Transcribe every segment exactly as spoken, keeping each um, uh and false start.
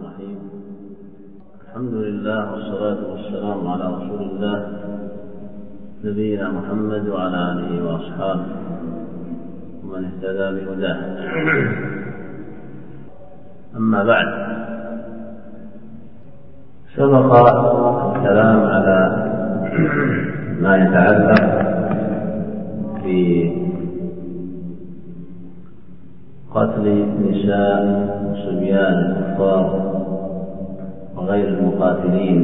الرحيم. الحمد لله والصلاة والسلام على رسول الله نبينا محمد وعلى آله وأصحابه ومن اهتدى بهداه. أما بعد، سبق الكلام على ما يتعلق في قتل نساء وصبيان الكفار وغير المقاتلين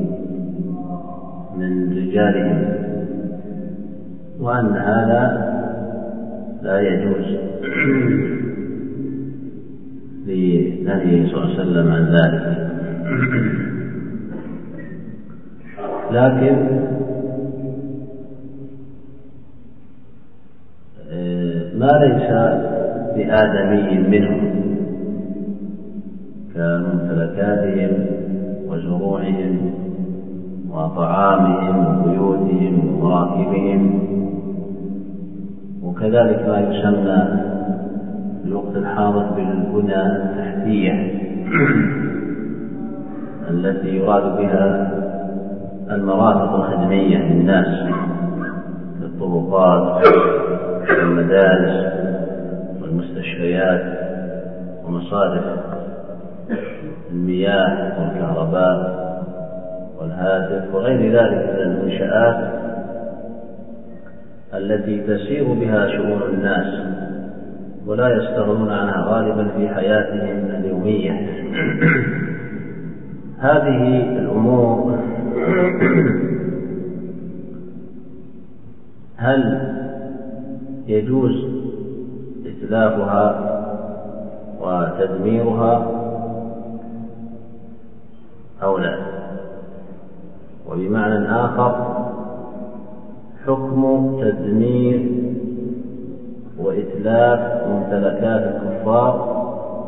من رجالهم، وأن هذا لا يجوز لنهيه صلى الله عليه وسلم عن ذلك. لكن ما ليس بآدمي منهم كممتلكاتهم وزروعهم وطعامهم وبيوتهم ومراكبهم، وكذلك ما يسمى في الوقت الحاضر بالبنى التحتية التي يراد بها المرافق الخدمية للناس كالطرقات والمدارس والمستشفيات ومصارف المياه والكهرباء والهاتف وغير ذلك من المنشآت التي تسير بها شؤون الناس ولا يستغنون عنها غالبا في حياتهم اليومية. هذه الأمور هل يجوز إتلافها وتدميرها أو لا؟ وبمعنى آخر، حكم تدمير وإتلاف ممتلكات الكفار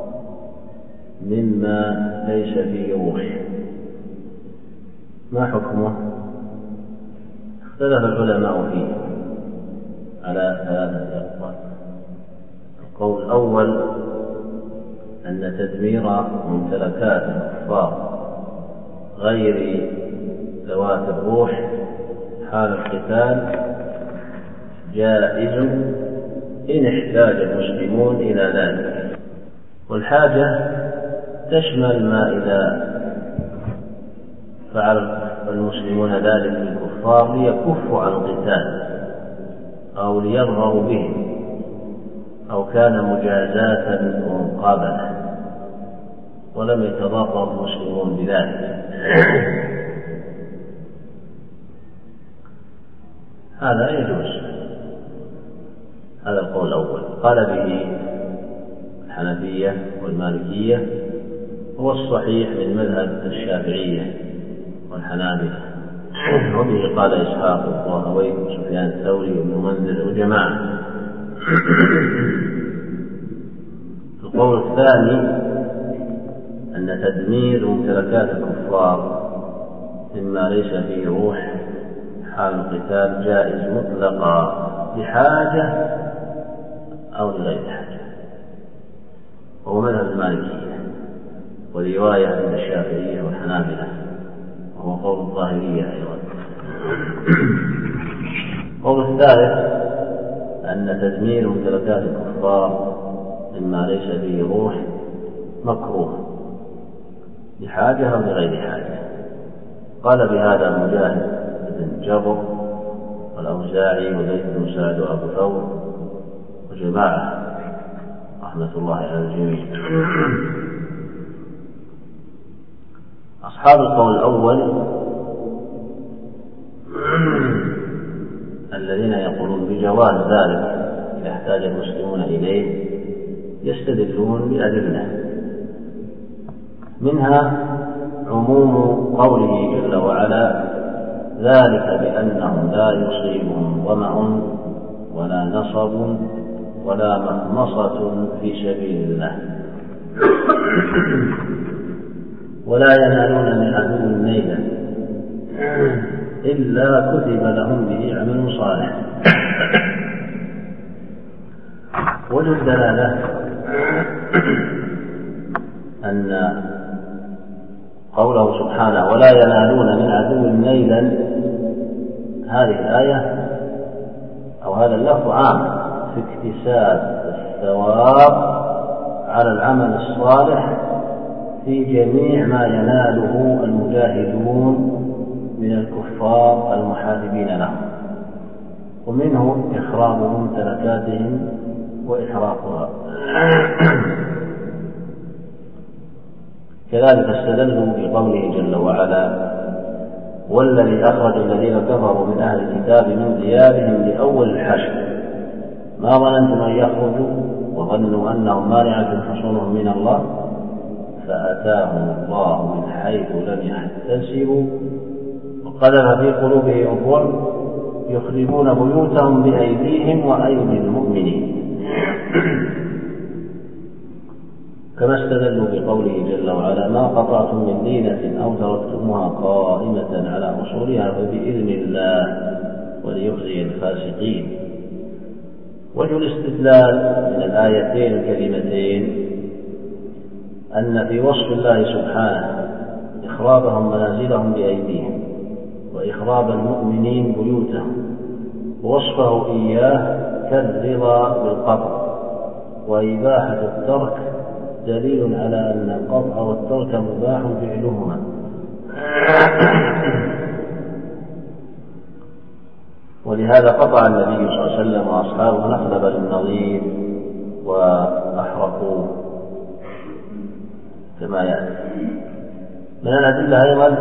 مما ليس فيه روح، ما حكمه؟ اختلف العلماء فيه على ثلاثة أقوال. القول الأول أن تدمير ممتلكات الكفار غير ذوات الروح حال القتال جائز إن احتاج المسلمون إلى ذلك، والحاجة تشمل ما إذا فعل المسلمون ذلك للكفار ليكفوا عن القتال أو ليظهروا به أو كان مجازاة ومقابلة ولم يتضرر المسلمون بذلك. هذا يجوز، هذا القول الأول قال به الحنفية والمالكية، هو الصحيح من مذهب الشافعية والحنابلة، وبه قال إسحاق والطهوي وسفيان الثوري وابن منذر وجماعة. القول الثاني أن تدمير ممتلكات الكفار مما ليس فيه روح حال القتال جائز مطلقا لحاجة أو لغير حاجة، وهو مذهب المالكية ورواية من الشافعية والحنابلة، وهو قول الظاهرية أيضا. القول الثالث أن تدمير ممتلكات الكفار مما ليس فيه روح مكروه لحاجة أو لغير حاجة. قال بهذا مجاهد بن جبر والأوزاعي وليث بن سعد وأبو ثور وجماعة رحمة الله على الجميع. أصحاب القول الأول الذين يقولون بجواز ذلك إذا احتاج المسلمون إليه يستدلون بأدلة، منها عموم قوله جل وعلا: ذلك بأنهم لا يصيبهم ظمأ ولا نصب ولا مخمصة في سبيل الله ولا ينالون من عدو نيلا إلا كتب لهم به عمل صالح. وجه الدلالة أن قوله سبحانه ولا ينالون من عدو نيلا، هذه الآية أو هذا اللفظ عام في اكتساب الثواب على العمل الصالح في جميع ما يناله المجاهدون من الكفار المحاربين لهم، ومنه إخراج ممتلكاتهم وإحراقها. كذلك استدلوا بقوله جل وعلا والذي أخرج الذين كفروا من أهل الكتاب من ديارهم لأول الحشر ما ظننتم أن يخرجوا وظنوا أنهم مانعة حصونهم من الله فأتاهم الله من حيث لم يحتسبوا وقذف في قلوبهم الظلم يخربون بيوتهم بأيديهم وأيدي المؤمنين. كما استدلوا بقوله جل وعلا ما قطعتم من لينة أو تركتموها قائمة على أصولها فبإذن الله وليخزي الفاسقين. وجه الاستدلال من الآيتين الكريمتين أن في وصف الله سبحانه إخرابهم منازلهم بأيديهم وإخراب المؤمنين بيوتهم ووصفه إياه كالرضا بالقطع وإباحة الترك دليل على أن القطع والترك مباح فعلهما. ولهذا قطع النبي صلى الله عليه وسلم وأصحابه نخل بني النضير وأحرقوه كما يأتي. من الأدلة أيضا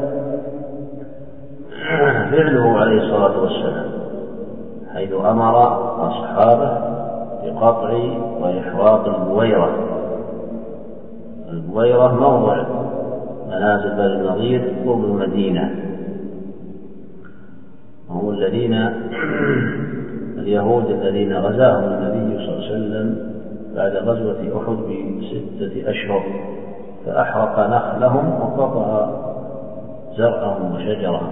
فعله عليه الصلاة والسلام حيث أمر أصحابه بقطع وإحراق البويرة. البويرة موضع منازل بني النضير قرب المدينة، هم الذين اليهود الذين غزاهم النبي صلى الله عليه وسلم بعد غزوة أحد بستة أشهر فأحرق نخلهم وقطع زرعهم وشجرهم.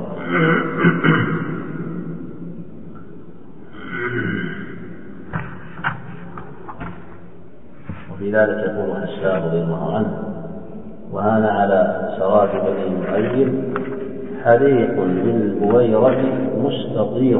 وفي ذلك يقول حسان رضي الله عنه وهان على سراج بني مؤيد حريق بالبويرة مستطير.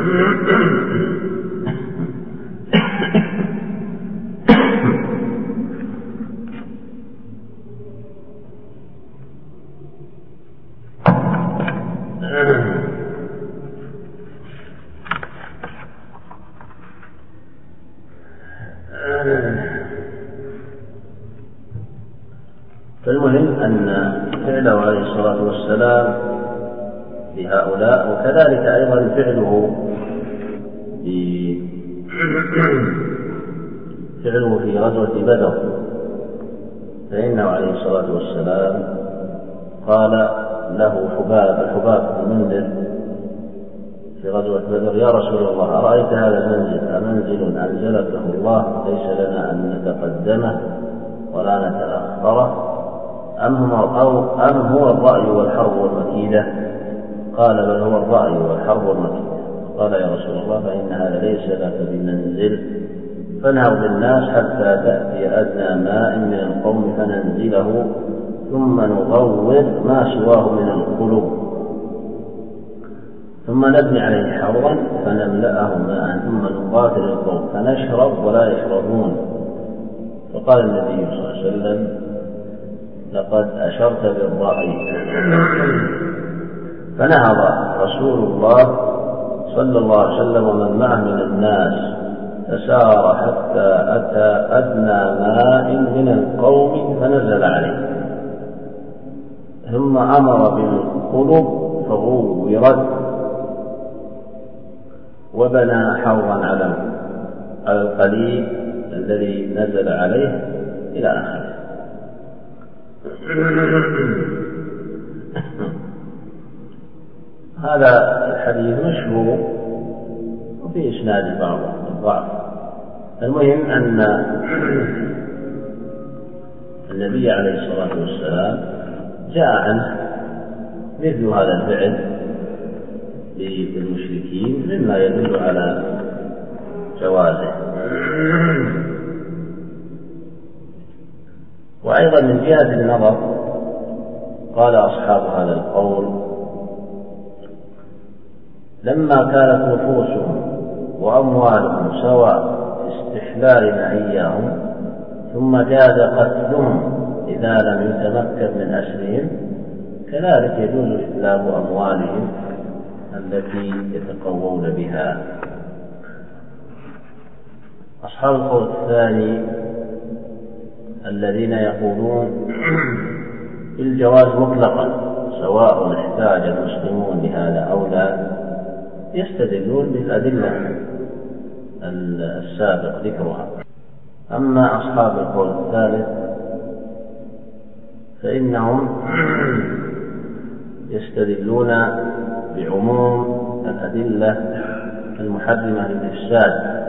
فالمهم أن فعله عليه الصلاة والسلام بهؤلاء وكذلك أيضا فعله فعله في غزوة بدر، فإنه عليه الصلاة والسلام قال له حباب الحباب بن المنذر في غزوة بدر يا رسول الله أرأيت هذا المنزل أمنزل أنزلته الله ليس لنا أن نتقدمه ولا نتأخره أم هو, أم هو الرأي والحرب والمكيدة؟ قال بل هو الرأي والحرب والمكيدة. قال يا رسول الله فإن هذا ليس لك بمنزل فانهض بالناس حتى تأتي أدنى ماء من القوم فننزله ثم نغوض ما سواه من القلوب ثم نبني عليه حوضا فنملأه ماء ثم نقاتل القوم فنشرب ولا يشربون. فقال النبي صلى الله عليه وسلم لقد أشرت بالرأي. فنهض رسول الله صلى الله عليه وسلم ومن معه من الناس فسار حتى أتى أدنى ماء من القوم فنزل عليه ثم أمر بالقلوب فغورت وبنى حوضا على القليل الذي نزل عليه إلى آخره. هذا الحديث مشهور وفي إسناد بعض الضعف. المهم أن النبي عليه الصلاة والسلام جاء عنه مثل هذا الفعل للمشركين مما يدل على جوازه. وأيضا من جهة النظر قال أصحاب هذا القول: لما كانت نفوسهم وأموالهم سواء في استحلال نهيهم، ثم جاز قتلهم إذا لم يتمكن من أسرهم، كذلك يجوز إتلاف أموالهم التي يتقوون بها. أصحاب القول الثاني الذين يقولون بالجواز مطلقا سواء احتاج المسلمون لهذا أو لا، يستدلون بالأدلة السابق ذكرها. أما أصحاب القول الثالث فإنهم يستدلون بعموم الأدلة المحرمة للإفساد،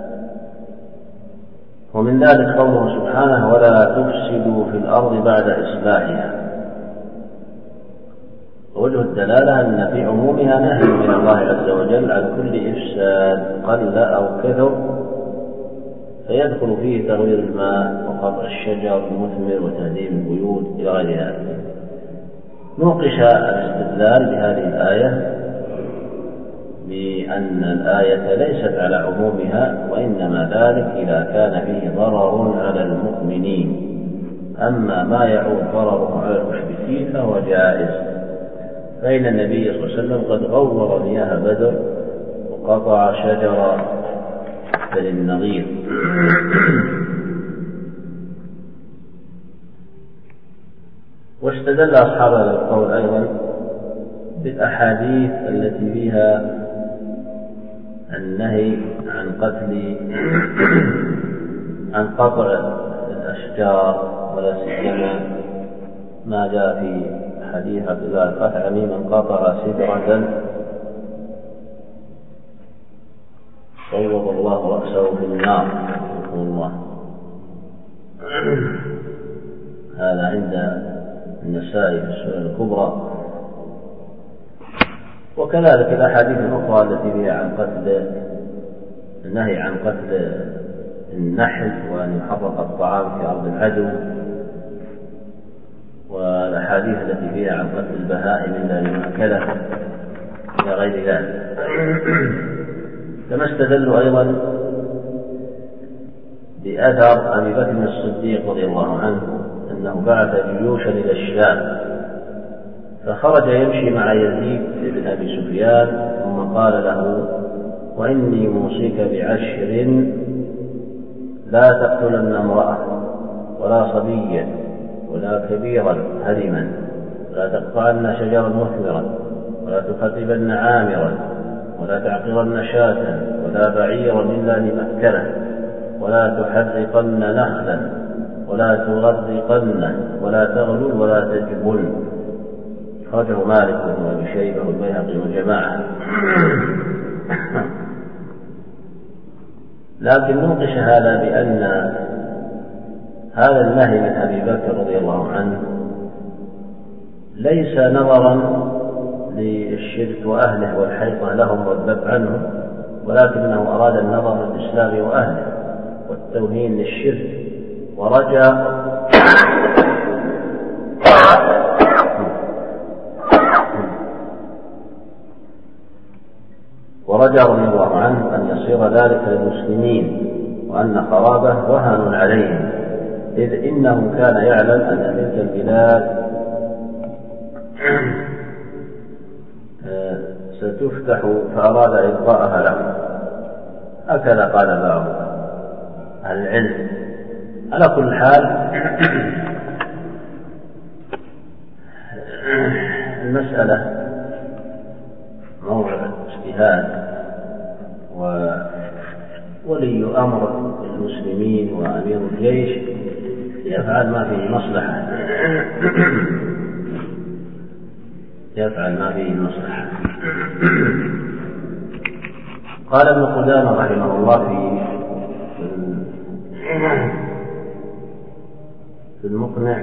ومن ذلك قوله سبحانه: ولا تفسدوا في الأرض بعد إصلاحها. ووجه الدلالة أن في عمومها نهي من الله عز وجل عن كل إفساد قل أو كثر، فيدخل فيه تغيير الماء وقطع الشجر المثمر وتهديم البيوت إلى غير ذلك. نوقش الاستدلال بهذه الآية بأن الآية ليست على عمومها، وإنما ذلك إذا كان فيه ضرر على المؤمنين، أما ما يعود ضرره على المشركين فهو جائز، فإن النبي صلى الله عليه وسلم قد غور مياه بدر وقطع شجر بني النضير. واستدل أصحاب هذا القول أيضا بالأحاديث التي فيها النهي عن قتل عن قطع الأشجار، ولا سيما ما جاء في حديث عبد الله الخثعمي: من قطع سدرة صوب الله رأسه في النار. الله هذا عند النسائي في السنن الكبرى. وكذلك الأحاديث الأخرى التي فيها عن قتل النهي عن قتل النحل وأن يحرق الطعام في أرض العدو، والأحاديث التي فيها عن قتل البهائم إلا لمأكله إلى غير ذلك. كما استدلوا أيضا بأثر أبي بكر الصديق رضي الله عنه أنه بعث جيوشا إلى الشام، فخرج يمشي مع يزيد بن أبي سفيان، ثم قال له: وإني موصيك بعشر: لا تقتلن امرأة ولا صبيا ولا كبيرا هرما، ولا تقطعن شجرا مثمرا، ولا تخربن عامرا، ولا تعقرن شاة ولا بعيرا إلا لمأكله، ولا تحرقن نخلا، ولا تغرقن، ولا تغلل، ولا تجبن. خرجه مالك وابن شيبة والبيهقي والجماعة. لكن نوقش هذا بأن هذا النهي من أبي بكر رضي الله عنه ليس نظرا للشرك وأهله والحيطة لهم والذب عنهم، ولكنه أراد النظر للإسلام وأهله والتوهين للشرك، ورجى ورجى رضي الله عنه أن يصير ذلك للمسلمين، وأن خرابه وهن عليهم، إذ إنه كان يعلم أن تلك البلاد ستفتح، فأراد إبقاءها لهم. هكذا قال بعض أهل العلم. على كل حال المسألة موضع اجتهاد، وولي أمر المسلمين وأمير الجيش يفعل ما فيه مصلحة يفعل ما فيه مصلحة. قال ابن قدامة رحمه الله في في المقنع: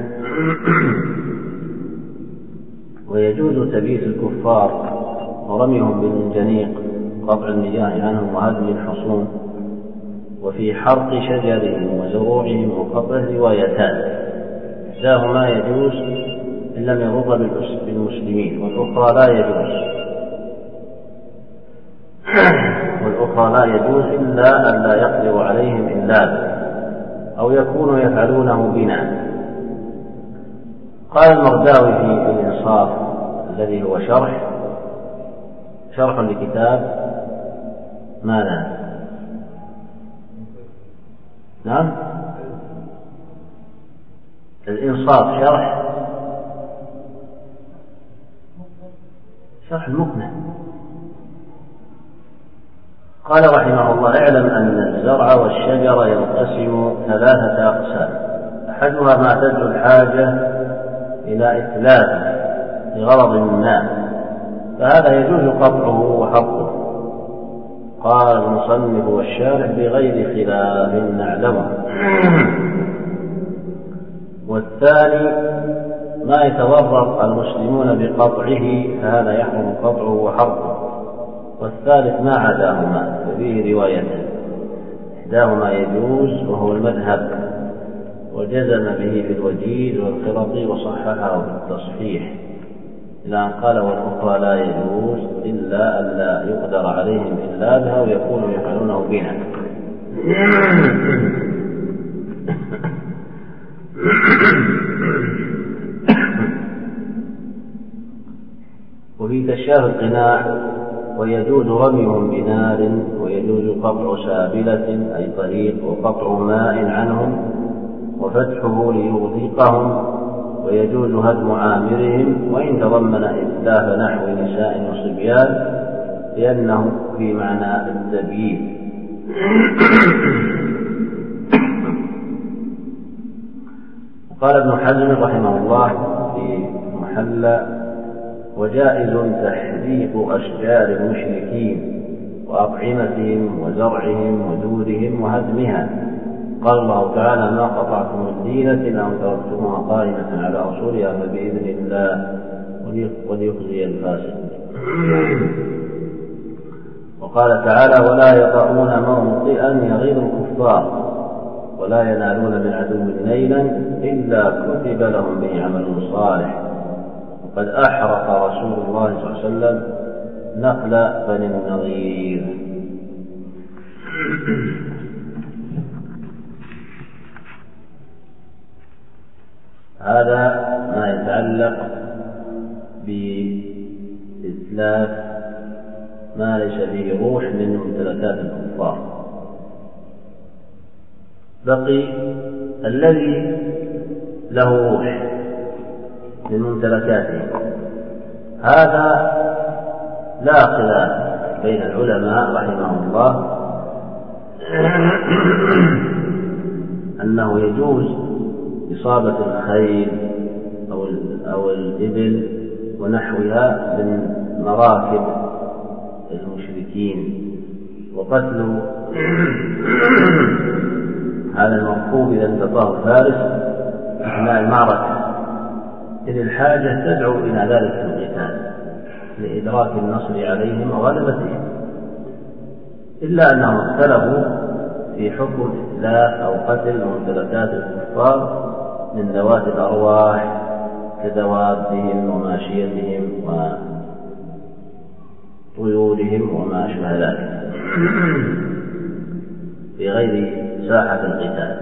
ويجوز تبييت الكفار ورميهم بالمنجنيق، قطع المياه عنهم وهدم الحصون، وفي حرق شجرهم وزروعهم وقطع روايتان: إحداهما يجوز إن لم يضر بالمسلمين، والأخرى لا يجوز والأخرى لا يجوز إلا أن لا يقدر عليهم إلا أو يكونوا يفعلونه بنا. قال المرداوي في الإنصاف الذي هو شرح شرح لكتاب ماذا؟ نعم، الإنصاف شرح شرح المقنع. قال رحمه الله: اعلم أن الزرع والشجر ينقسم ثلاثة أقسام، أحدها ما تدعو الحاجة إلى إتلافه لغرض ما، فهذا يجوز قطعه وحقه. قال المصنف والشارح: بغير خلاف نعلمه. والثاني ما يتضرر المسلمون بقطعه، فهذا يحرم قطعه وحرقه. والثالث ما عداهما ففيه روايتان، إحداهما يجوز وهو المذهب، وجزم به في الوجيز والخرقي وصححه بالتصحيح، إلى أن قال: والأخرى لا يجوز إلا أن لا يقدر عليهم إلا بها ويكونوا يفعلونه بنا. وفي كشاف القناع: ويجوز رميهم بنار، ويجوز قطع سابلة أي طريق، وقطع ماء عنهم وفتحه ليغذيقهم، ويجوز هدم عامرهم وإن تضمن إتلاف نحو نساء وصبيان، لأنه في معنى التبيين. قال ابن حزم رحمه الله في محلى: وجائز تحريق أشجار المشركين وأطعمتهم وزرعهم ودودهم وهدمها. قال الله تعالى: ما قطعتم من لينة أو تركتموها قائمة على أصولها فبإذن الله وليخزي الفاسق. وقال تعالى: ولا يطؤون موطئا يغيظ الكفار ولا ينالون من عدو نيلا إلا كتب لهم به عمل صالح. وقد أحرق رسول الله صلى الله عليه وسلم نخل بني النضير. هذا ما يتعلق بإتلاف ما ليس به روح من ممتلكات الكفار. بقي الذي له روح من ممتلكاته، هذا لا خلاف بين العلماء رحمهم الله أنه يجوز إصابة الخيل أو أو الإبل ونحوها من مراكب المشركين وقتل هذا المركوب إذا انتطاه الفارس أثناء المعركة، إذ الحاجة تدعو إلى ذلك القتال لإدراك النصر عليهم وغلبتهم، إلا أنهم اختلفوا في حكم إتلاف أو قتل ممتلكات الكفار من ذوات الأرواح كدوابهم وماشيتهم وطيورهم وما أشبه ذلك في غير ساحة القتال.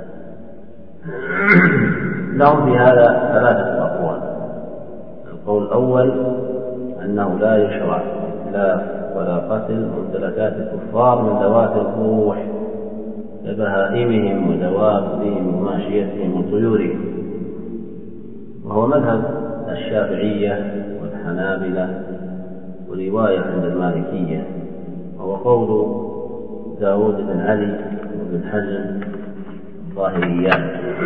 لهم في هذا ثلاثة أقوال. القول الأول أنه لا يشرع إتلاف ولا قتل ممتلكات الكفار من ذوات الروح كبهائمهم ودوابهم وماشيتهم وطيورهم، وهو مذهب الشافعية والحنابلة ورواية عند المالكية، وهو قول داود بن علي وابن حزم الظاهريان.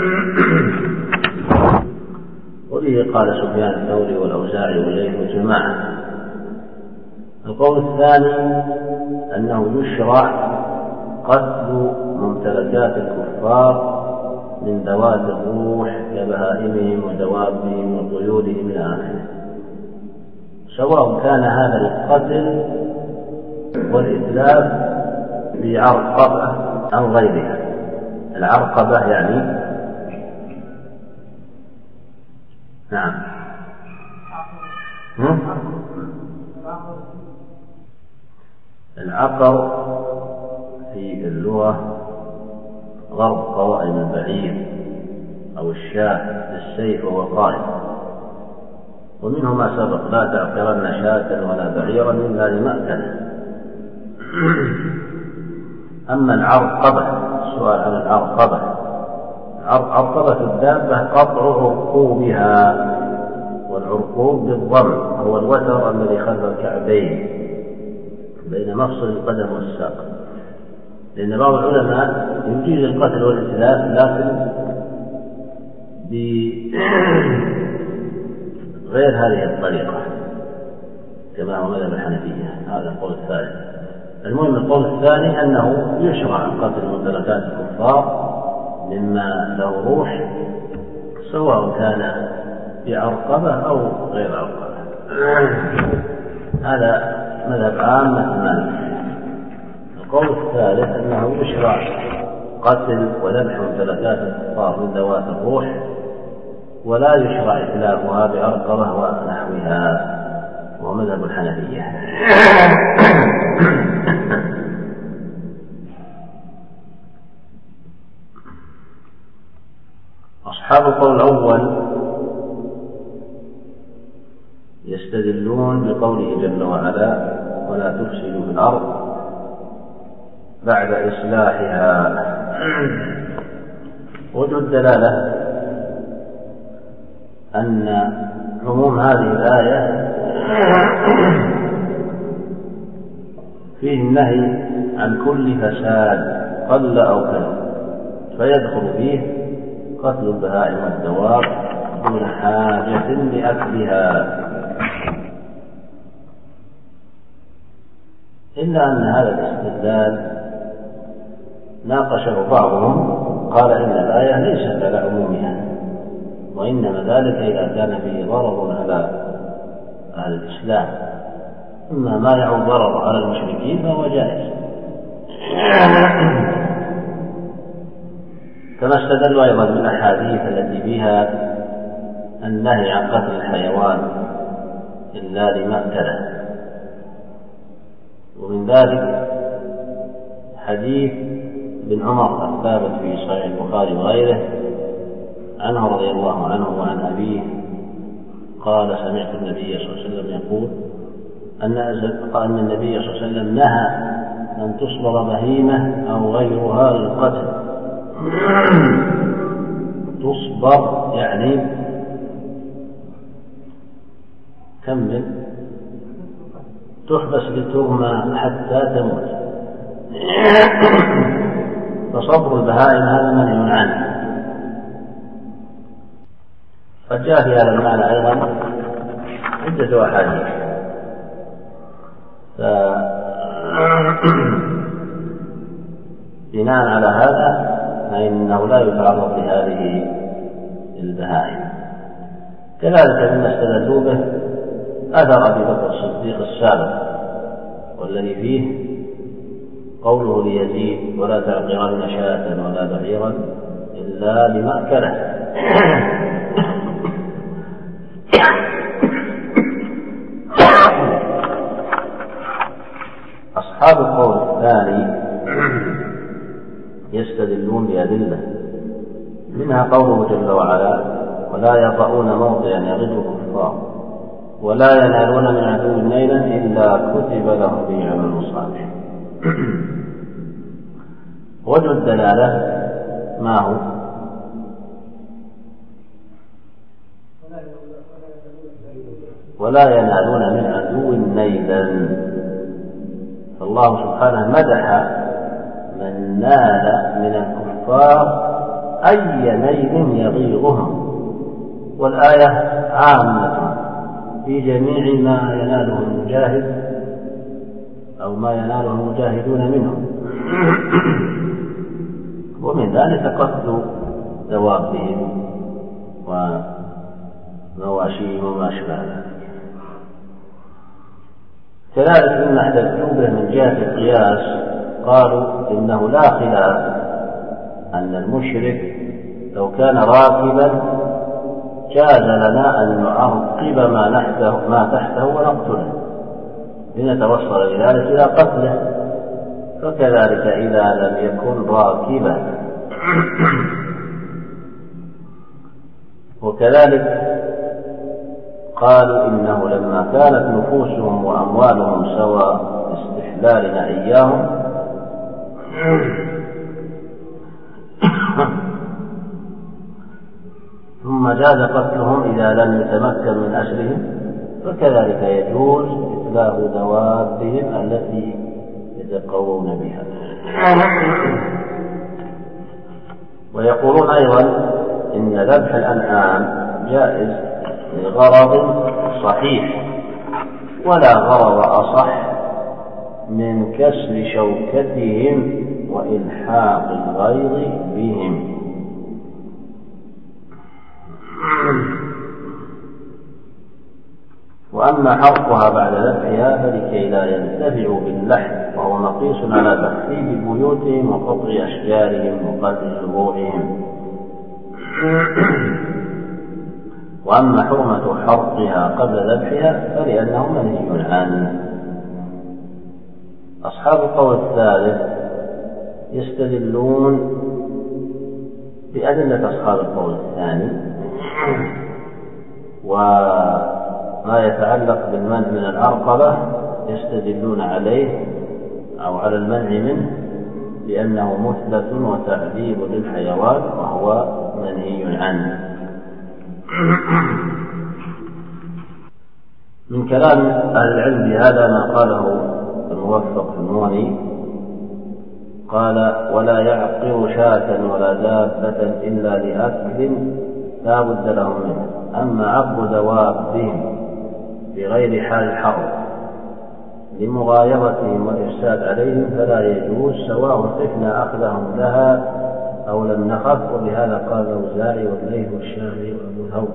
وبه قال سفيان الثوري والأوزاعي والليث وجماعة. القول الثاني أنه يشرع قتل ممتلكات الكفار من ذوات الروح كبهائمهم ودوابهم وطيورهم إلى آخره، سواء كان هذا القتل والإتلاف بعرقبة أو غيرها. العرقبة يعني نعم. العقر في اللغة ضرب قوائم البعير أو الشاة بالسيف وهو قائم، ومنه ما سبق: لا تعقرن شاة ولا بعيرا إلا لمأكله. أما العرقبة، السؤال عن العرقبة، عرقبة الدابة قطع عرقوبها، والعرقوب بالضم هو الوتر الذي خلف الكعبين بين مفصل القدم والساق، لأن بعض العلماء يجيز القتل والإتلاف لكن بغير هذه الطريقة كما هو مذهب الحنفية. هذا القول الثالث. المهم القول الثاني أنه يشرع قتل ممتلكات الكفار مما له روح، سواء كان بعرقبة أو غير عرقبة. هذا مذهب عامة مالك. القول الثالث أنه يشرع قتل وذبح ممتلكات الكفار من ذوات الروح، ولا يشرع إتلافها بعرقبة ونحوها، وهو مذهب الحنفية. أصحاب القول الأول يستدلون بقوله جل وعلا: ولا تفسدوا في الأرض بعد إصلاحها. وجه الدلالة أن عموم هذه الآية فيه النهي عن كل فساد قل أو كثر، فيدخل فيه قتل البهائم والدواب دون حاجة لأكلها، إلا أن هذا الاستدلال ناقشه بعضهم، قال إن الآية ليست على عمومها، وإنما ذلك إذا كان فيه ضرر على أهل الإسلام، أما ما يعود ضرر على المشركين فهو جائز. كما استدلوا أيضا بالأحاديث التي فيها النهي عن قتل الحيوان إلا لمأكله، ومن ذلك حديث ابن عمر الثابت في صحيح البخاري وغيره عنه رضي الله عنه وعن أبيه قال: سمعت النبي صلى الله عليه وسلم يقول أن النبي صلى الله عليه وسلم نهى أن تصبر بهيمة أو غيرها للقتل. تصبر يعني كمل تحبس لترمى حتى تموت، فصبر البهائم هذا منهي عنه. قد جاء في هذا المعنى أيضا عدة أحاديث، بناء على هذا فإنه لا يتعرض لهذه البهائم. كذلك مما استدلوا به أثر أبي بكر الصديق السابق، والذي فيه قوله ليزيد: ولا تعقرن شاة ولا بعيرا إلا لمأكله. أصحاب القول الثاني يستدلون بأدلة، منها قوله جل وعلا: ولا يطؤون موطئا يغيظ الكفار ولا ينالون من عدو نيلا إلا كتب لهم به عمل صالح. وجه الدلالة ما هو؟ ولا ينالون من عدو نيلا، فالله سبحانه مدح من نال من الكفار أي نيل يغيظهم، والآية عامة في جميع ما يناله المجاهد أو ما يناله المجاهدون منهم، ومن ذلك قتل دوابهم ومواشيهم وما أشبه ذلك. كذلك مما احتجوا به من جهة القياس قالوا إنه لا خلاف أن المشرك لو كان راكبا جاز لنا أن نعقب ما نحته ما تحته ونقتله لنتوصل لذلك إلى قتله، فكذلك إذا لم يكن راكبا. وكذلك قالوا إنه لما كانت نفوسهم وأموالهم سوى استحلالنا إياهم ثم جاز قتلهم إذا لم يتمكن من أسرهم، فكذلك يجوز إتلاف دوابهم التي يتقوون بها. ويقولون أيضا إن ذبح الأنعام جائز لغرض صحيح، ولا غرض أصح من كسر شوكتهم وإلحاق الغيظ بهم. وأما حرقها بعد ذبحها فلكي لا ينتفعوا باللحم، وهو مقيس على تخريب بيوتهم وقطع أشجارهم وقتل زروعهم. وأما حرمة حرقها قبل ذبحها فلأنه منهي عنه. أصحاب القول الثالث يستدلون بأدلة أصحاب القول الثاني، وما يتعلق بالمنع من العرقبة يستدلون عليه أو على المنع منه لأنه مثلث وتعذيب للحيوان وهو منهي عنه. من كلام أهل العلم بهذا ما قاله الموفق في المغني، قال: ولا يعقر شاة ولا دابة إلا لأكل لا بد لهم منه. أما عقر دوابهم بغير حال الحرب لمغايرتهم والإفساد عليهم فلا يجوز، سواء خفنا أخذهم لها أو لم نخف. وبهذا قال الأوزاعي والليث والشافعي وأبو ثور.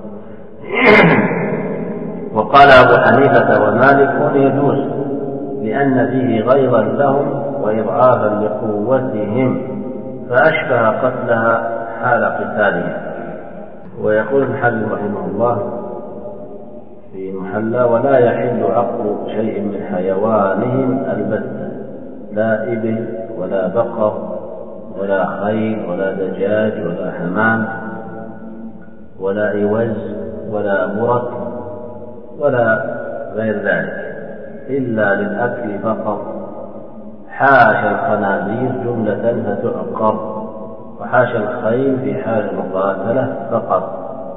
وقال أبو حنيفة ومالك يجوز لأن فيه غيظا لهم وإضعافا لقوتهم، فأشبه قتلها حال قتالهم. ويقول ابن حزم رحمه الله في محلى: ولا يحل عقل شيء من حيوانهم البتة، لا إبل ولا بقر ولا خيل ولا دجاج ولا حمام ولا عوز ولا برك ولا غير ذلك إلا للأكل فقط. حاشا الخنازير جملة فتعقر، وحاشا الخيل في حال المقاتلة فقط.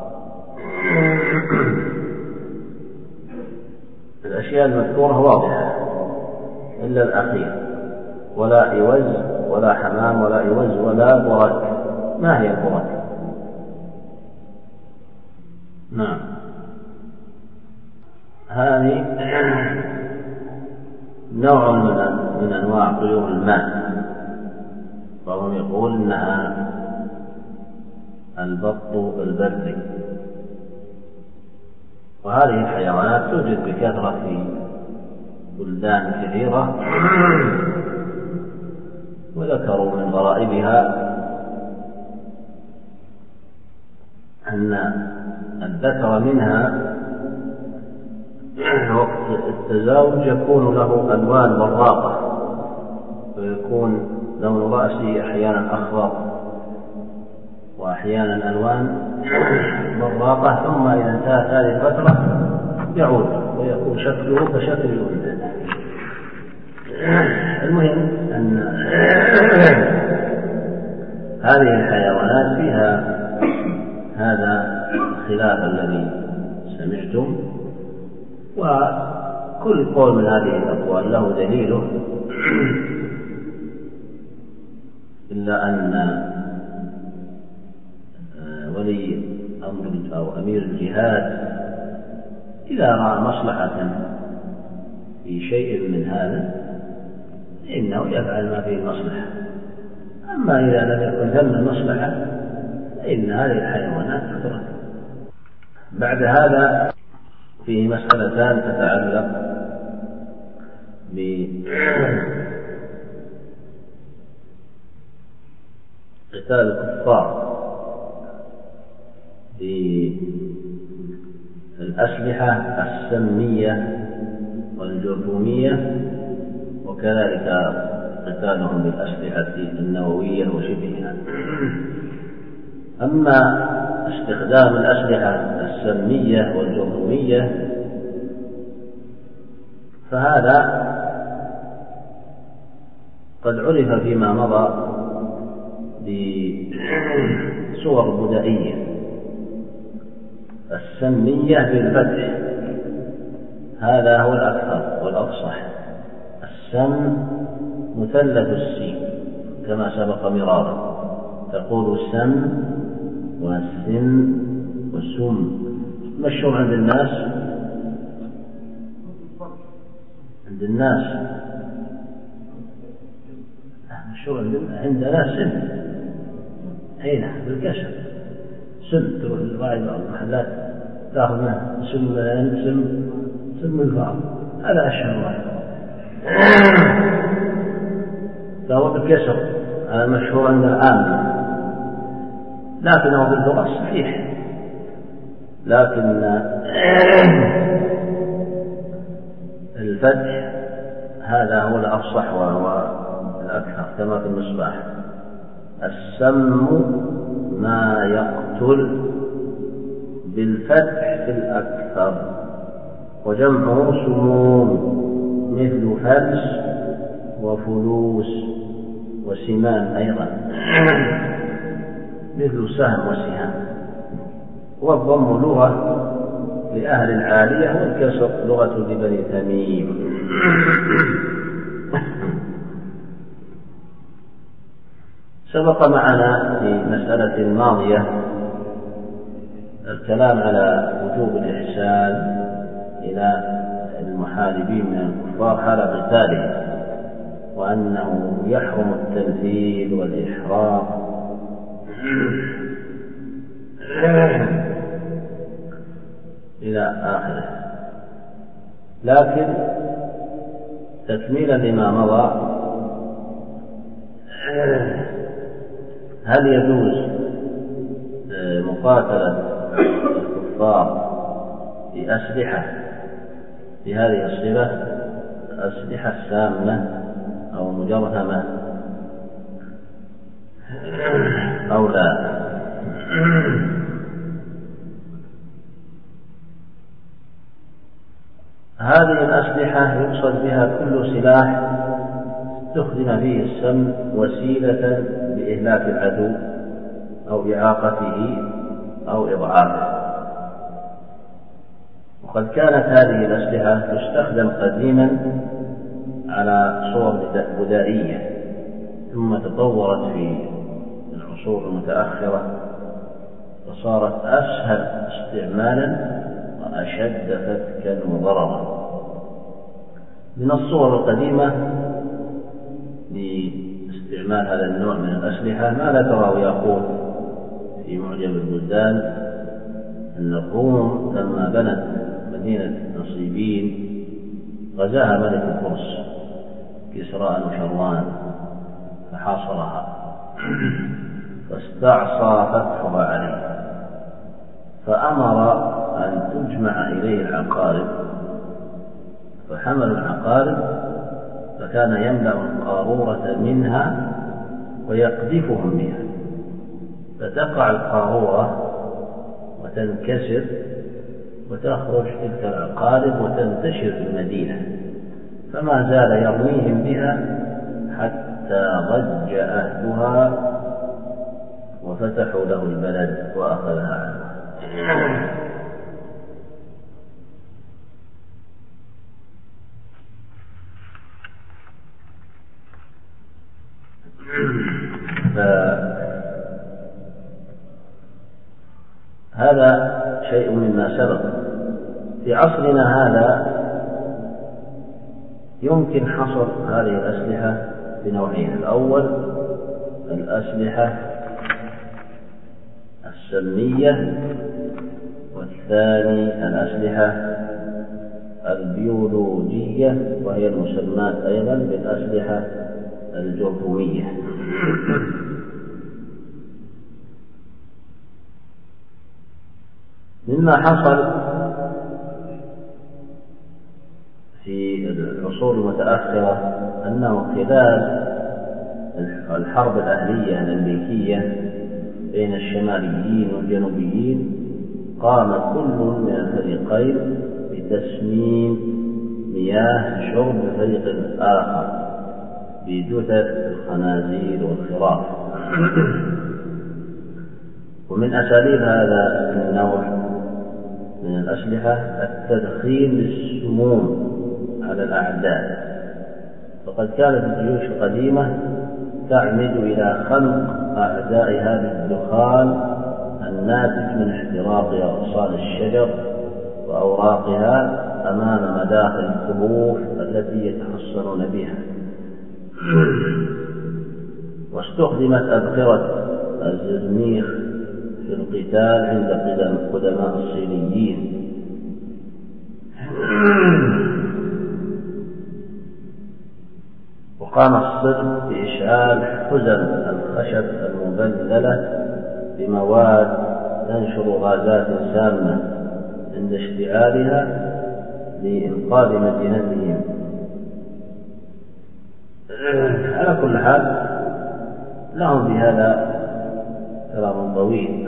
الأشياء المذكورة واضحة إلا الأخير: ولا عوز ولا حمام ولا عوز ولا برك. ما هي البرك؟ نعم، هذه نوع من أنواع طيور الماء، وهم يقول إنها البط البري. وهذه الحيوانات توجد بكثرة في بلدان كثيرة، وذكروا من غرائبها أن الذكر منها وقت التزاوج يكون له ألوان براقة، ويكون لون رأسه أحيانا أخضر وأحيانا ألوان براقة، ثم إذا انتهت هذه الفترة يعود ويكون شكله كشكل الأنثى. المهم أن هذه الحيوانات فيها هذا الخلاف الذي سمعتم، وكل قول من هذه الأقوال له دليله، إلا أن ولي أمر أو أمير الجهاد إذا رأى مصلحة في شيء من هذا إنه يفعل ما فيه المصلحة. أما إذا لم يكن ثم المصلحة فإن هذه الحيوانات تترك. بعد هذا فيه مسألتان تتعلق بقتال الكفار الأسلحة السمية والجرثومية، وكذلك قتالهم بالأسلحة النووية وشبهها. أما استخدام الأسلحة السمية والجرثومية فهذا قد عرف فيما مضى بصور بدائية. السمية بالفتح هذا هو الأكثر والأفصح. السم مثلث السين كما سبق مرارا، تقول السم والسم والسم. مشهور عند الناس عند الناس مشهور عندنا سم، هنا بالكسر سم. تروح للراعي بعض المحلات تأخذ منه سم سم سم الفار، هذا أشهر واحد فهو بالكسر، هذا مشهور عند العامة، لكنه باللغة صحيح. لكن الفتح هذا هو الأفصح وهو الأكثر كما في المصباح. السم ما يقتل بالفتح في الأكثر، وجمعه سموم مثل فلس وفلوس وسمان أيضا مثل سهم وسهام. والضم لغة لأهل العالية والكسر لغة لبني تميم. سبق معنا في مسألة ماضية الكلام على وجوب الإحسان إلى المحاربين من الكفار حال قتالهم، وأنه يحرم التمثيل والإحراق إلى آخره. لكن تكميلا لما مضى، هل يجوز مقاتلة الكفار بأسلحة بهذه الصفة، أسلحة سامة أو مجرهمة أو لا؟ هذه الأسلحة يقصد بها كل سلاح استخدم فيه السم وسيلة لإهلاك العدو أو إعاقته أو إضعافه. وقد كانت هذه الأسلحة تستخدم قديما على صور بدائية، ثم تطورت في العصور المتأخرة وصارت أسهل استعمالا وأشد فتكا وضررا. من الصور القديمة لاستعمال هذا النوع من الأسلحة ما ذكره ياقوت في معجم البلدان، أن الروم لما بنت مدينة نصيبين غزاها ملك الفرس كسرى نوشروان فحاصرها فاستعصى فتحها عليه، فأمر أن تجمع إليه العقارب، فحملوا العقارب فكان يملأ القارورة منها ويقذفهم بها، فتقع القارورة وتنكسر وتخرج تلك العقارب وتنتشر في المدينة، فما زال يرميهم بها حتى ضج أهلها وفتحوا له البلد وأخذها عنه. فهذا شيء مما سبق. في عصرنا هذا يمكن حصر هذه الأسلحة بنوعين: الأول الأسلحة السمية، والثاني الأسلحة البيولوجية، وهي المسماة أيضا بالأسلحة الجرثومية. مما حصل العصور المتأخرة أنه خلال الحرب الأهلية الأمريكية بين الشماليين والجنوبيين قام كل من الفريقين بتسميم مياه شرب الفريق الآخر بجثث الخنازير والخراف. ومن أساليب هذا النوع من الأسلحة التدخين للسموم على الأعداء، فقد كانت الجيوش القديمة تعمد إلى خلق أعدائها بالدخان الناتج من احتراق أغصان الشجر وأوراقها أمام مداخل الكهوف التي يتحصنون بها. واستخدمت أبخرة الزرنيخ في القتال عند قدماء الصينيين. وقام الصرب بإشعال حزم الخشب المبللة بمواد تنشر غازات سامة عند اشتعالها لإنقاذ مدينتهم. على كل حال لهم بهذا كلام طويل.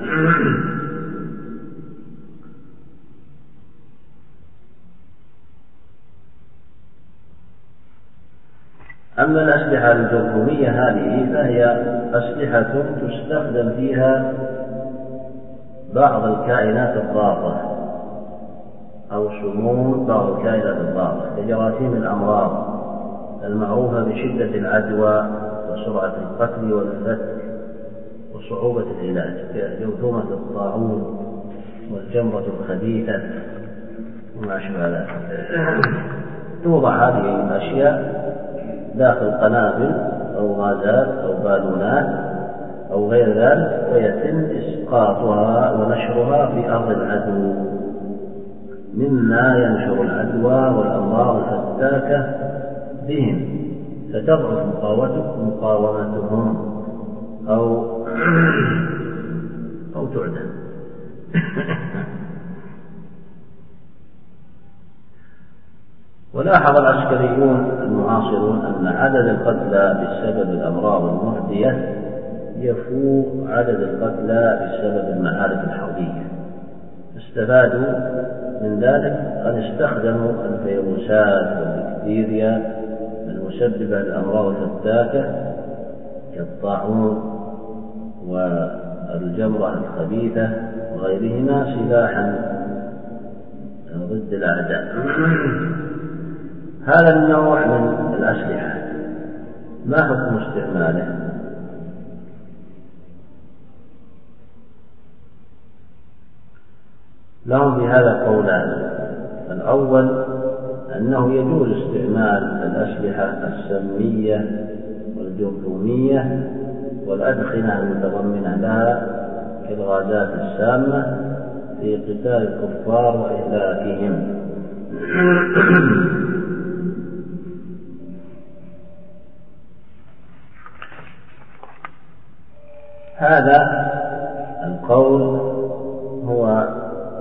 أما الأسلحة الجرثومية هذه فهي أسلحة تستخدم فيها بعض الكائنات الضارة أو سموم بعض الكائنات الضارة كجراثيم الأمراض المعروفة بشدة العدوى وسرعة القتل والفتك وصعوبة العلاج كجرثومة الطاعون والجمرة الخبيثة وما أشبه ذلك. توضع هذه الأشياء داخل قنابل أو غازات أو بالونات أو غير ذلك، ويتم إسقاطها ونشرها في أرض العدو مما ينشر العدوى والأمراض الفتاكة بهم، فتضعف مقاومتهم أو أو تعدم. ولاحظ العسكريون المعاصرون أن عدد القتلى بسبب الأمراض المعدية يفوق عدد القتلى بسبب المعارك الحربية، استفادوا من ذلك أن استخدموا الفيروسات والبكتيريا المسببة للأمراض الفتاكة كالطاعون والجمرة الخبيثة وغيرهما سلاحا ضد الأعداء. هذا النوع من الأسلحة ما حكم استعماله؟ لهم في هذا قولان. الأول أنه يجوز استعمال الأسلحة السمية والجرثومية والأدخنة المتضمنة لها كالغازات السامة في قتال الكفار وإهلاكهم. هذا القول هو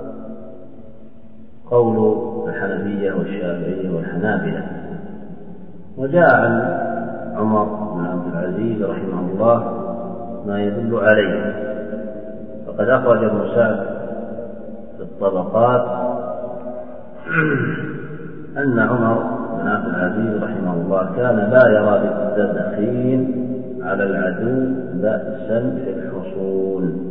قول الحنفية والشافعية والحنابلة. وجاء عن عمر بن عبد العزيز رحمه الله ما يدل عليه، فقد أخرج ابن سعد في الطبقات أن عمر بن عبد العزيز رحمه الله كان لا يرى بالتدخين على العدو بأسا في الحصول.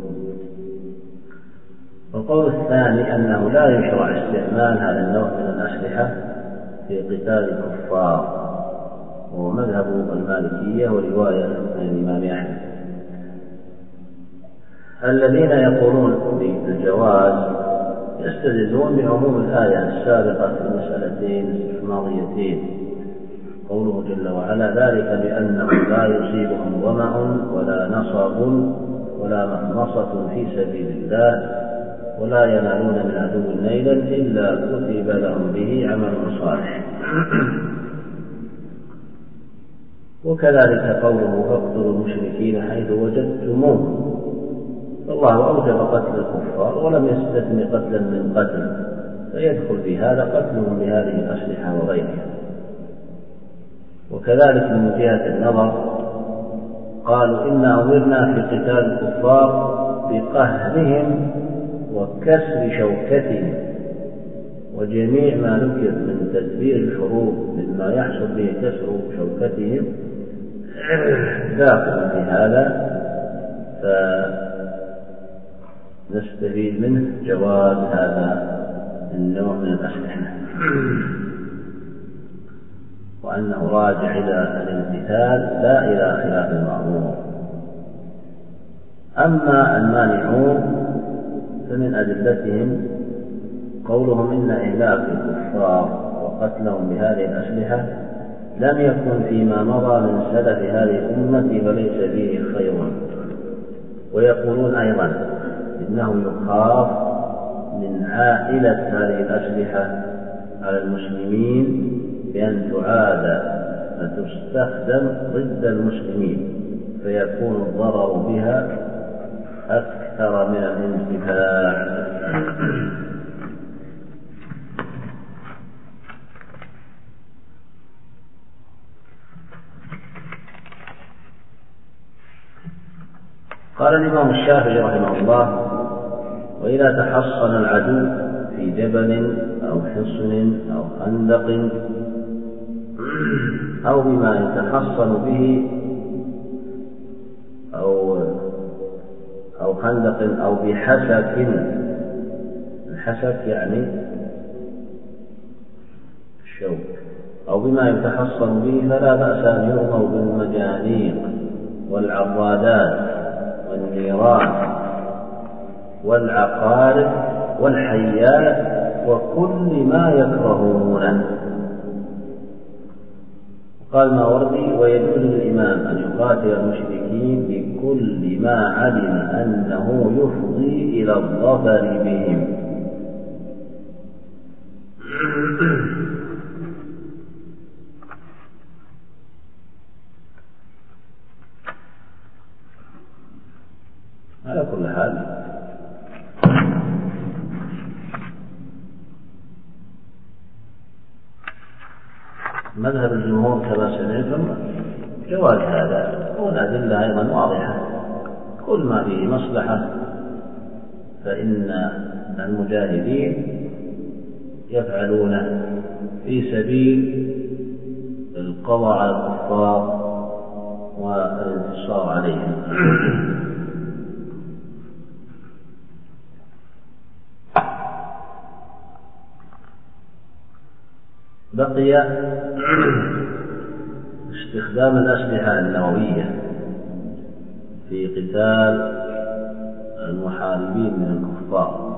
والقول الثاني أنه لا يشرع استعمال هذا النوع من الأسلحة في قتال الكفار، وهو مذهب المالكية ورواية عن الإمام أحمد. الذين يقولون بالجواز يستدلون بعموم الآية السابقة في المسألتين الاستثنائيتين، قوله جل وعلا: ذلك بأنهم لا يصيبهم ظمأ ولا نصب ولا مخمصة في سبيل الله ولا ينالون من عدو نيلا إلا كتب لهم به عمل صالح. وكذلك قوله: فاقتلوا المشركين حيث وجدتموهم. فالله أوجب قتل الكفار ولم يستثن قتلا من قتل، فيدخل في هذا قتلهم بهذه الأسلحة وغيرها. وكذلك من جهة النظر قالوا إنا أمرنا في قتال الكفار بقهرهم وكسر شوكتهم، وجميع ما ذكر من تدبير الحروب مما يحصل به كسر شوكتهم داخل في هذا، فنستفيد منه جواز هذا النوع من الأسلحة، وأنه راجع إلى الامتثال لا إلى خلاف المأمور. أما المانعون فمن أدلتهم قولهم إن إهلاك الكفار وقتلهم بهذه الأسلحة لم يكن فيما مضى من سلف هذه الأمة فليس فيه خير. ويقولون أيضا إنه يخاف من عائلة هذه الأسلحة على المسلمين بأن تعاد فتستخدم ضد المسلمين فيكون الضرر بها أكثر من الانتفاع. قال الإمام الشافعي رحمه الله: وإذا تحصن العدو في جبل أو حصن أو خندق أو بما يتحصن به أو أو خندق أو بحسك، الحسك يعني الشوك، أو بما يتحصن به فلا بأس أن يرموا بالمجانيق والعضادات والنيران والعقارب والحيات وكل ما يكرهونه. قال الماوردي: ويجوز للإمام أن يقاتل المشركين بكل ما علم أنه يفضي إلى الظفر بهم. على كل حال مذهب الجمهور كما سمعتم جواز هذا، والأدلة أيضا واضحة، كل ما فيه مصلحة فإن المجاهدين يفعلونه في سبيل القضاء على الكفار والانتصار عليهم. بقي استخدام الأسلحة النووية في قتال المحاربين من الكفار.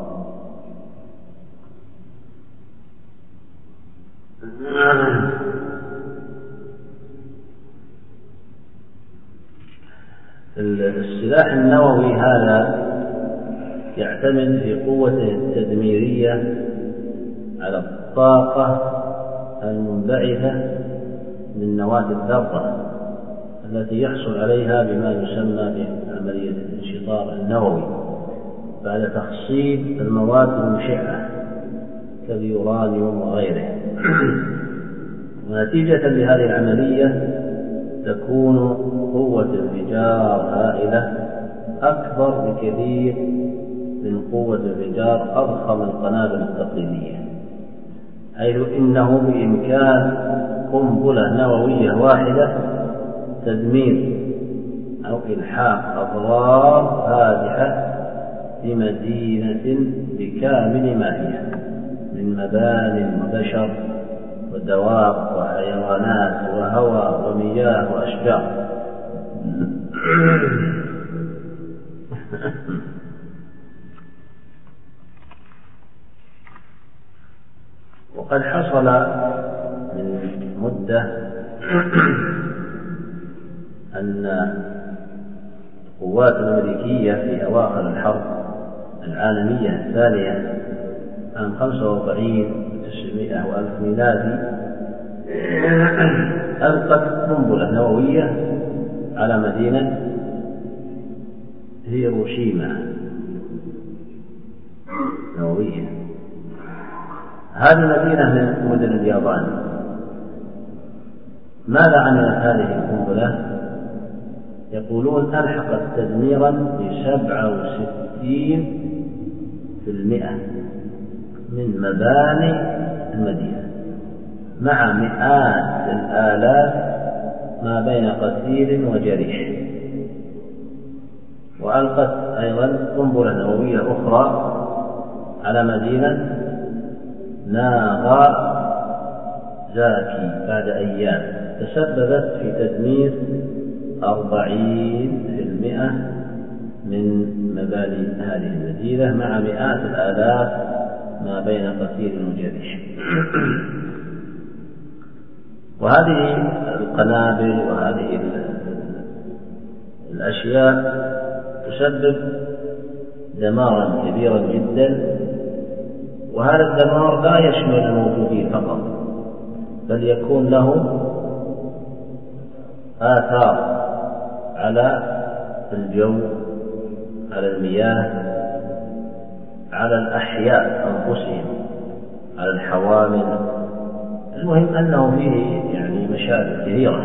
السلاح النووي هذا يعتمد في قوته التدميرية على الطاقة المنبعثة من نواة الذرة التي يحصل عليها بما يسمى بعملية الانشطار النووي بعد تخصيب المواد المشعة كاليورانيوم وغيره. ونتيجة لهذه العملية تكون قوة انفجار هائلة أكبر بكثير من قوة انفجار أضخم القنابل التقليدية، حيث إنه بإمكان قنبلة نووية واحدة تدمير أو إلحاق أضرار فادحة بمدينة بكامل ما فيها من مبان وبشر ودواب وحيوانات وهواء ومياه وأشجار. وقد حصل من مدة أن القوات الأمريكية في أواخر الحرب العالمية الثانية عام خمسة وأربعين وتسعمائة وألف ميلادي ألقت قنبلة نووية على مدينة هيروشيما نووية. هذه مدينة من مدن اليابان، ماذا عملت هذه القنبلة؟ يقولون ألحقت تدميرا بسبعة وستين في المئة من مباني المدينة، مع مئات الآلاف ما بين قتيل وجريح. وألقت أيضا قنبلة نووية أخرى على مدينة ناغا زاكي بعد أيام، تسببت في تدمير أربعين في المئة من مباني هذه المدينة، مع مئات الآلاف ما بين قتيل وجريح. وهذه القنابل وهذه الأشياء تسبب دمارا كبيرا جدا، وهذا الدمار لا يشمل الموجودين فقط، بل يكون له آثار على الجو، على المياه، على الأحياء أنفسهم، على الحوامل. المهم أنه فيه يعني مشاكل كثيرة.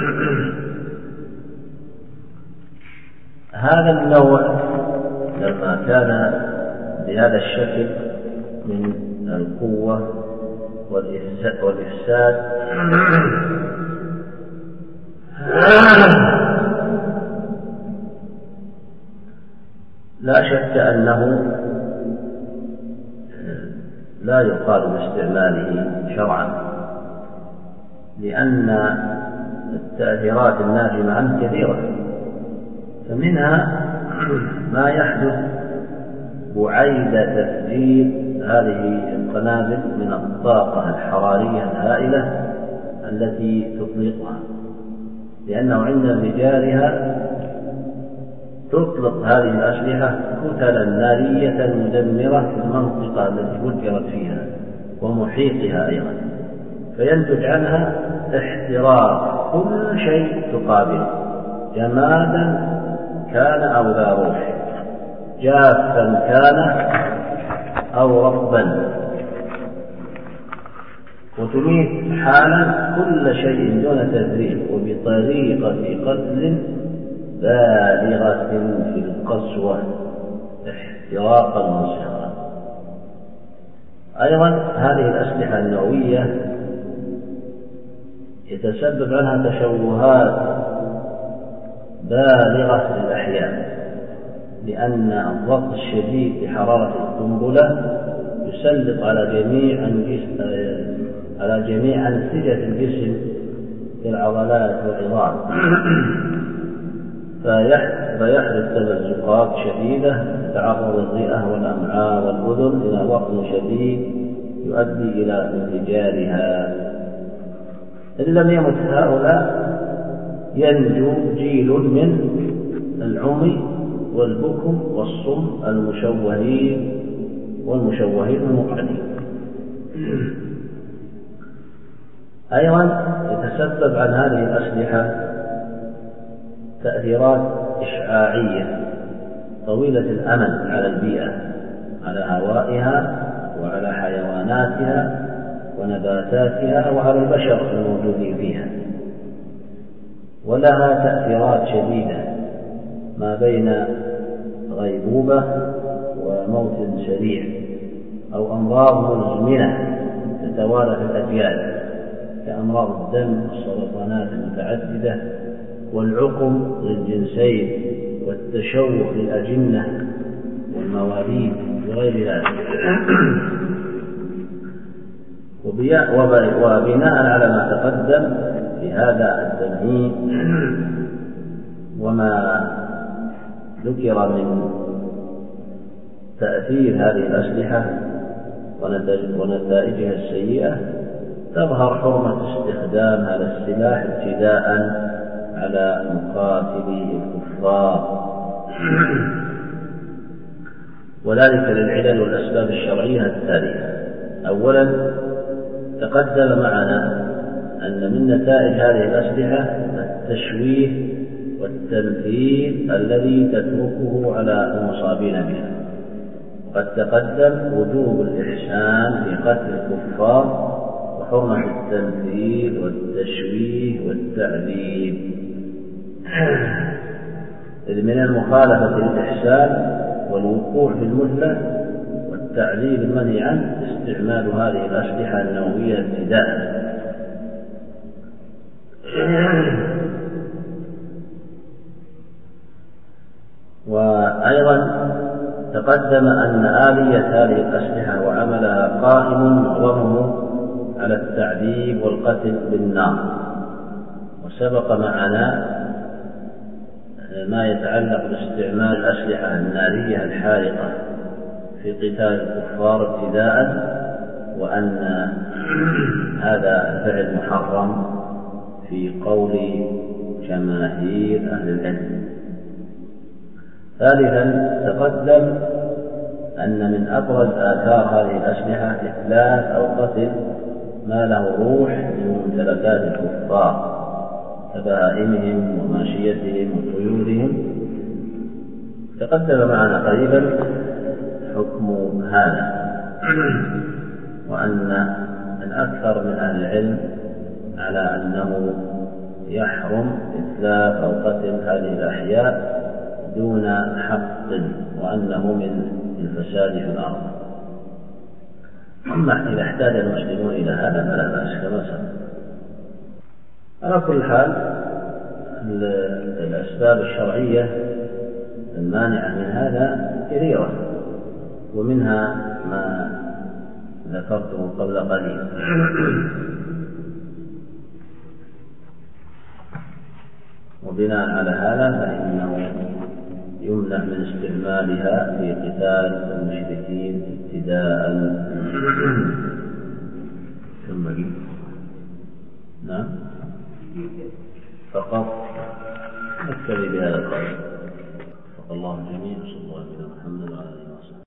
هذا النوع لما كان بهذا الشكل من القوة والإفساد لا شك أنه لا يقال باستعماله شرعا، لأن التأثيرات الناجمة عنه كثيرة، فمنها ما يحدث بعيد تفجير هذه القنابل من الطاقة الحرارية الهائلة التي تطلقها، لأنه عند انفجارها تطلق هذه الأسلحة كتلا نارية مدمرة في المنطقة التي فجرت فيها ومحيطها أيضا، فينتج عنها احتراق كل شيء تقابله، جمادا كان أو لا روح، جافا كان أو رطبا، وتميت حالا كل شيء دون تدريب، وبطريقة قتل بالغة في القسوة احتراقا مسحقا. أيضا هذه الأسلحة النووية يتسبب عنها تشوهات بالغة للأحياء، لأن الضغط الشديد بحرارة القنبلة يسلط على جميع على جميع أنسجة الجسم كالعضلات والعظام، فيحدث تمزقات شديدة، تتعرض الرئة والأمعاء والأذن إلى ضغط شديد يؤدي إلى انفجارها. إن لم يمت هؤلاء ينجو جيل من العمي والبكم والصم المشوهين والمشوهين المقعدين. أيضا يتسبب عن هذه الأسلحة تأثيرات إشعاعية طويلة الأمد على البيئة، على هوائها وعلى حيواناتها ونباتاتها وعلى البشر الموجودين فيها، ولها تأثيرات شديدة ما بين غيبوبة وموت سريع أو أمراض مزمنة تتوالى في الأجيال كأمراض الدم والسرطانات المتعددة والعقم للجنسين والتشوه للأجنة والمواليد وغير ذلك. وبناء على ما تقدم في هذا التمهيد وما ذكر من تأثير هذه الأسلحة ونتائجها السيئة، تظهر حرمة استخدام هذا السلاح ابتداء على مقاتلي الكفار، وذلك للعلل والأسباب الشرعية التالية. أولا، تقدم معنا أن من نتائج هذه الأسلحة التشويه والتمثيل الذي تتركه على المصابين بها. قد تقدم وجوب الإحسان في قتل الكفار وحرمة التمثيل والتشويه والتعذيب. إذ من المخالفة للإحسان والوقوع في المثلة والتعذيب المنهي عنه استعمال هذه الأسلحة النووية ابتداء. وأيضا تقدم أن آلية هذه الأسلحة وعملها قائم معظمه على التعذيب والقتل بالنار. وسبق معنا ما يتعلق باستعمال الأسلحة النارية الحارقة في قتال الكفار ابتداء، وأن هذا الفعل محرم في قول جماهير أهل العلم. ثالثا تقدم أن من أبرز آثار هذه الأسلحة إتلاف أو قتل ما له روح من ممتلكات الكفار كبهائمهم وماشيتهم وطيورهم. تقدم معنا قريبا حكم هذا، وأن الأكثر من أهل العلم على أنه يحرم إتلاف أو قتل هذه الأحياء دون حق، وأنه من الفساد في الأرض. أما إذا احتاج المسلمون إلى هذا فلا بأس كما سبق. على كل حال الأسباب الشرعية المانعة من هذا كثيرة، ومنها ما ذكرته قبل قليل. وبناء على هذا فإنه يمنع من استعمالها في قتال المشركين ابتداء. ثم نعم فقط نكتفي بهذا القدر. وفق الله الجميع. صلى الله عليه وسلم.